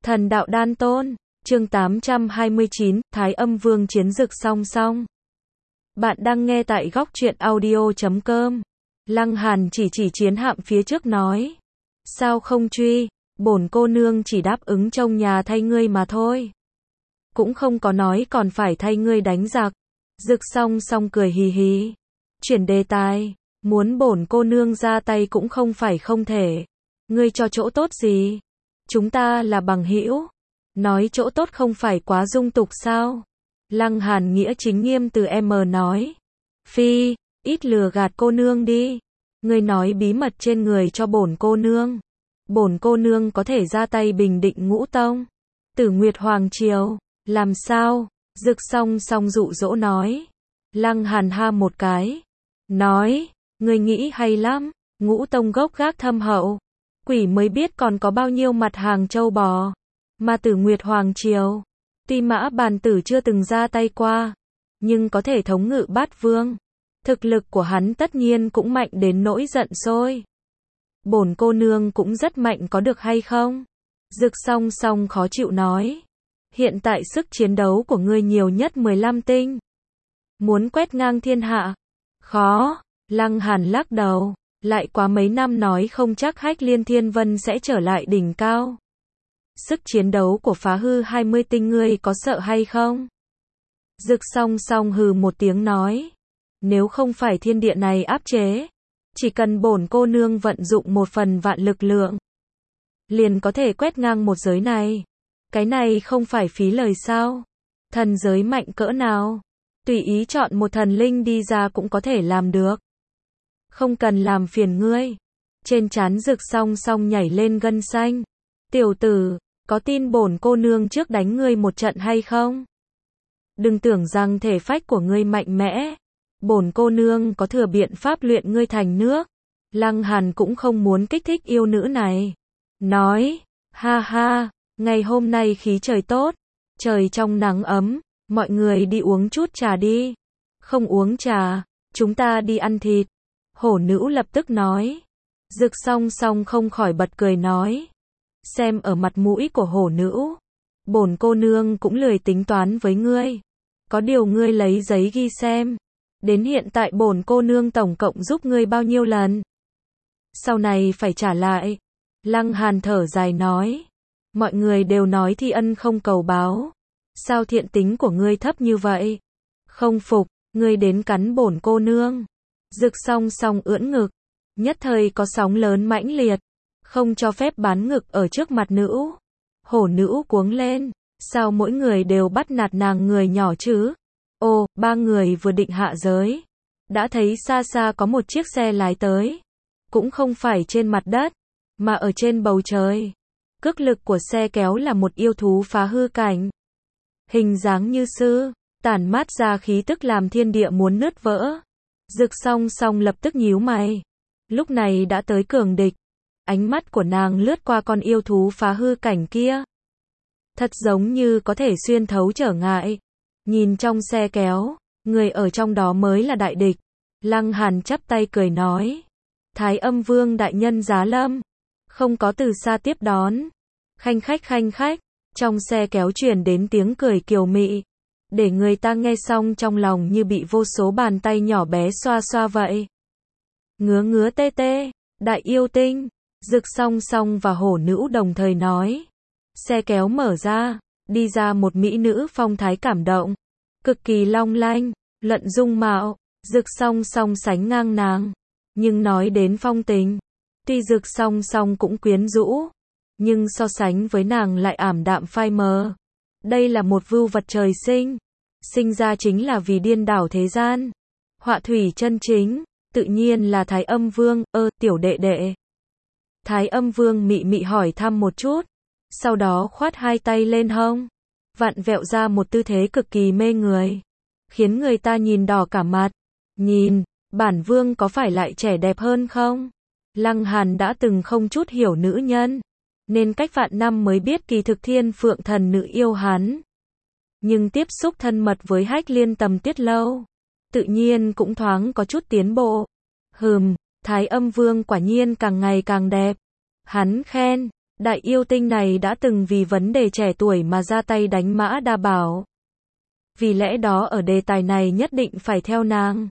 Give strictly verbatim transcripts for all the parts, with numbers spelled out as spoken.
Thần đạo đan tôn, chương tám trăm hai mươi chín, Thái Âm Vương chiến dực song song. Bạn đang nghe tại góc truyện audio chấm com. Lăng Hàn chỉ chỉ chiến hạm phía trước nói. Sao không truy, bổn cô nương chỉ đáp ứng trông nhà thay ngươi mà thôi. Cũng không có nói còn phải thay ngươi đánh giặc. Dực song song cười hì hì. Chuyển đề tài, muốn bổn cô nương ra tay cũng không phải không thể. Ngươi cho chỗ tốt gì? Chúng ta là bằng hữu. Nói chỗ tốt không phải quá dung tục sao? Lăng Hàn nghĩa chính nghiêm từ em nói. Phi, ít lừa gạt cô nương đi. Ngươi nói bí mật trên người cho bổn cô nương. Bổn cô nương có thể ra tay bình định Ngũ Tông. Tử Nguyệt Hoàng Triều, làm sao? Dực song song dụ dỗ nói. Lăng Hàn ha một cái. Nói, ngươi nghĩ hay lắm. Ngũ Tông gốc gác thâm hậu. Quỷ mới biết còn có bao nhiêu mặt hàng châu bò. Mà Tử Nguyệt Hoàng Triều, tuy Mã Bàn Tử chưa từng ra tay qua, nhưng có thể thống ngự Bát Vương. Thực lực của hắn tất nhiên cũng mạnh đến nỗi giận sôi. Bổn cô nương cũng rất mạnh có được hay không? Dực song song khó chịu nói. Hiện tại sức chiến đấu của ngươi nhiều nhất mười lăm tinh. Muốn quét ngang thiên hạ? Khó. Lăng Hàn lắc đầu. Lại quá mấy năm nói không chắc Hách Liên Thiên Vân sẽ trở lại đỉnh cao. Sức chiến đấu của phá hư hai mươi tinh ngươi có sợ hay không? Dực song song hừ một tiếng nói. Nếu không phải thiên địa này áp chế, chỉ cần bổn cô nương vận dụng một phần vạn lực lượng, liền có thể quét ngang một giới này. Cái này không phải phí lời sao? Thần giới mạnh cỡ nào? Tùy ý chọn một thần linh đi ra cũng có thể làm được. Không cần làm phiền ngươi. Trên trán Dực song song nhảy lên gân xanh. Tiểu tử, có tin bổn cô nương trước đánh ngươi một trận hay không? Đừng tưởng rằng thể phách của ngươi mạnh mẽ. Bổn cô nương có thừa biện pháp luyện ngươi thành nước. Lăng Hàn cũng không muốn kích thích yêu nữ này. Nói, ha ha, ngày hôm nay khí trời tốt. Trời trong nắng ấm, mọi người đi uống chút trà đi. Không uống trà, chúng ta đi ăn thịt. Hổ nữ lập tức nói. Dực song song không khỏi bật cười nói. Xem ở mặt mũi của hổ nữ, bổn cô nương cũng lười tính toán với ngươi. Có điều ngươi lấy giấy ghi xem. Đến hiện tại bổn cô nương tổng cộng giúp ngươi bao nhiêu lần. Sau này phải trả lại. Lăng Hàn thở dài nói. Mọi người đều nói thi ân không cầu báo. Sao thiện tính của ngươi thấp như vậy? Không phục, ngươi đến cắn bổn cô nương. Dực song song ưỡn ngực. Nhất thời có sóng lớn mãnh liệt. Không cho phép bán ngực ở trước mặt nữ. Hổ nữ cuống lên. Sao mỗi người đều bắt nạt nàng người nhỏ chứ? Ô, ba người vừa định hạ giới. Đã thấy xa xa có một chiếc xe lái tới. Cũng không phải trên mặt đất, mà ở trên bầu trời. Cước lực của xe kéo là một yêu thú phá hư cảnh. Hình dáng như sư, tản mát ra khí tức làm thiên địa muốn nứt vỡ. Dực song song lập tức nhíu mày. Lúc này đã tới cường địch. Ánh mắt của nàng lướt qua con yêu thú phá hư cảnh kia. Thật giống như có thể xuyên thấu trở ngại. Nhìn trong xe kéo, người ở trong đó mới là đại địch. Lăng Hàn chắp tay cười nói. Thái Âm Vương đại nhân giá lâm. Không có từ xa tiếp đón. Khanh khách khanh khách. Trong xe kéo truyền đến tiếng cười kiều mị. Để người ta nghe xong trong lòng như bị vô số bàn tay nhỏ bé xoa xoa vậy. Ngứa ngứa tê tê. Đại yêu tinh. Dực song song và hổ nữ đồng thời nói. Xe kéo mở ra. Đi ra một mỹ nữ phong thái cảm động. Cực kỳ long lanh. Luận dung mạo. Dực song song sánh ngang nàng. Nhưng nói đến phong tình. Tuy Dực song song cũng quyến rũ. Nhưng so sánh với nàng lại ảm đạm phai mờ. Đây là một vưu vật trời sinh. Sinh ra chính là vì điên đảo thế gian. Họa thủy chân chính. Tự nhiên là Thái Âm Vương. Ơ, tiểu đệ đệ. Thái Âm Vương mị mị hỏi thăm một chút. Sau đó khoát hai tay lên hông. Vặn vẹo ra một tư thế cực kỳ mê người. Khiến người ta nhìn đỏ cả mặt. Nhìn, bản vương có phải lại trẻ đẹp hơn không? Lăng Hàn đã từng không chút hiểu nữ nhân. Nên cách vạn năm mới biết kỳ thực thiên phượng thần nữ yêu hắn. Nhưng tiếp xúc thân mật với Hách Liên tầm tiết lâu. Tự nhiên cũng thoáng có chút tiến bộ. Hừm, Thái Âm Vương quả nhiên càng ngày càng đẹp. Hắn khen, Đại yêu tinh này đã từng vì vấn đề trẻ tuổi mà ra tay đánh Mã Đa Bảo. Vì lẽ đó ở đề tài này nhất định phải theo nàng.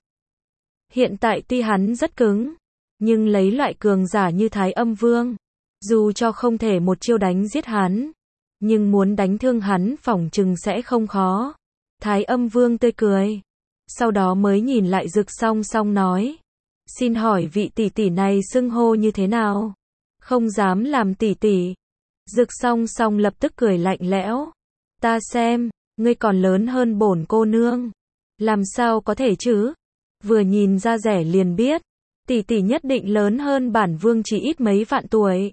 Hiện tại tuy hắn rất cứng, nhưng lấy loại cường giả như Thái Âm Vương, dù cho không thể một chiêu đánh giết hắn, nhưng muốn đánh thương hắn phỏng chừng sẽ không khó. Thái Âm Vương tươi cười, sau đó mới nhìn lại Dực Song Song nói, xin hỏi vị tỷ tỷ này xưng hô như thế nào? Không dám làm tỷ tỷ. Dực Song Song lập tức cười lạnh lẽo, ta xem, ngươi còn lớn hơn bổn cô nương. Làm sao có thể chứ? Vừa nhìn ra rẻ liền biết, tỷ tỷ nhất định lớn hơn bản vương chỉ ít mấy vạn tuổi.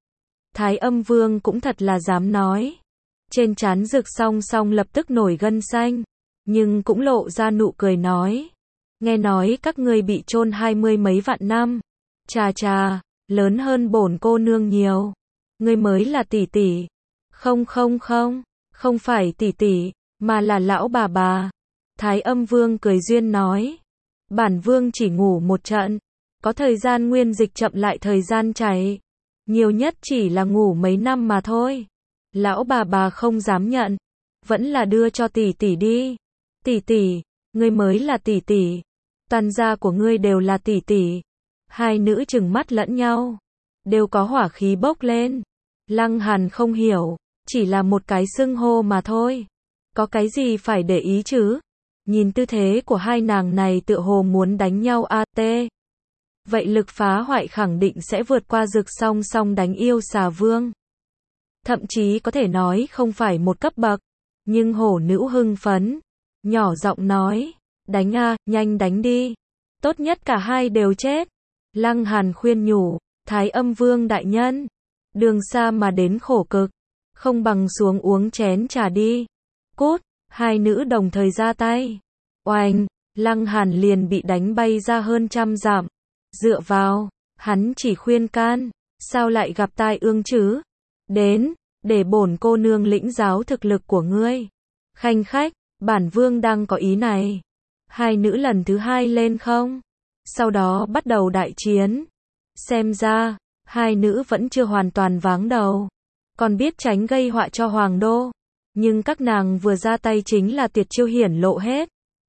Thái Âm Vương cũng thật là dám nói. Trên trán Dực Song Song lập tức nổi gân xanh, nhưng cũng lộ ra nụ cười nói, nghe nói các ngươi bị chôn hai mươi mấy vạn năm. Chà chà, lớn hơn bổn cô nương nhiều. Ngươi mới là tỷ tỷ. Không không không, không phải tỷ tỷ, mà là lão bà bà. Thái Âm Vương cười duyên nói, bản vương chỉ ngủ một trận, có thời gian nguyên dịch chậm lại thời gian chảy, nhiều nhất chỉ là ngủ mấy năm mà thôi. Lão bà bà không dám nhận, vẫn là đưa cho tỷ tỷ đi. Tỷ tỷ, ngươi mới là tỷ tỷ, toàn gia của ngươi đều là tỷ tỷ. Hai nữ trừng mắt lẫn nhau, đều có hỏa khí bốc lên. Lăng Hàn không hiểu, chỉ là một cái xưng hô mà thôi, có cái gì phải để ý chứ? Nhìn tư thế của hai nàng này tựa hồ muốn đánh nhau a tê. Vậy lực phá hoại khẳng định sẽ vượt qua Dực Song Song đánh yêu xà vương. Thậm chí có thể nói không phải một cấp bậc. Nhưng hổ nữ hưng phấn, nhỏ giọng nói, đánh a, nhanh đánh đi. Tốt nhất cả hai đều chết. Lăng Hàn khuyên nhủ, Thái Âm Vương đại nhân, đường xa mà đến khổ cực, không bằng xuống uống chén trà đi. Cút, hai nữ đồng thời ra tay. Oanh, Lăng Hàn liền bị đánh bay ra hơn trăm dặm. Dựa vào, hắn chỉ khuyên can, sao lại gặp tai ương chứ? Đến, để bổn cô nương lĩnh giáo thực lực của ngươi. Khanh khách, bản vương đang có ý này. Hai nữ lần thứ hai lên không? Sau đó bắt đầu đại chiến. Xem ra, hai nữ vẫn chưa hoàn toàn váng đầu, còn biết tránh gây họa cho hoàng đô. Nhưng các nàng vừa ra tay chính là tuyệt chiêu hiển lộ hết.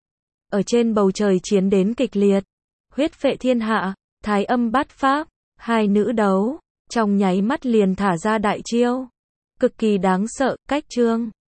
Ở trên bầu trời chiến đến kịch liệt, huyết phệ thiên hạ, thái âm bát pháp, hai nữ đấu, trong nháy mắt liền thả ra đại chiêu. Cực kỳ đáng sợ, cách trương.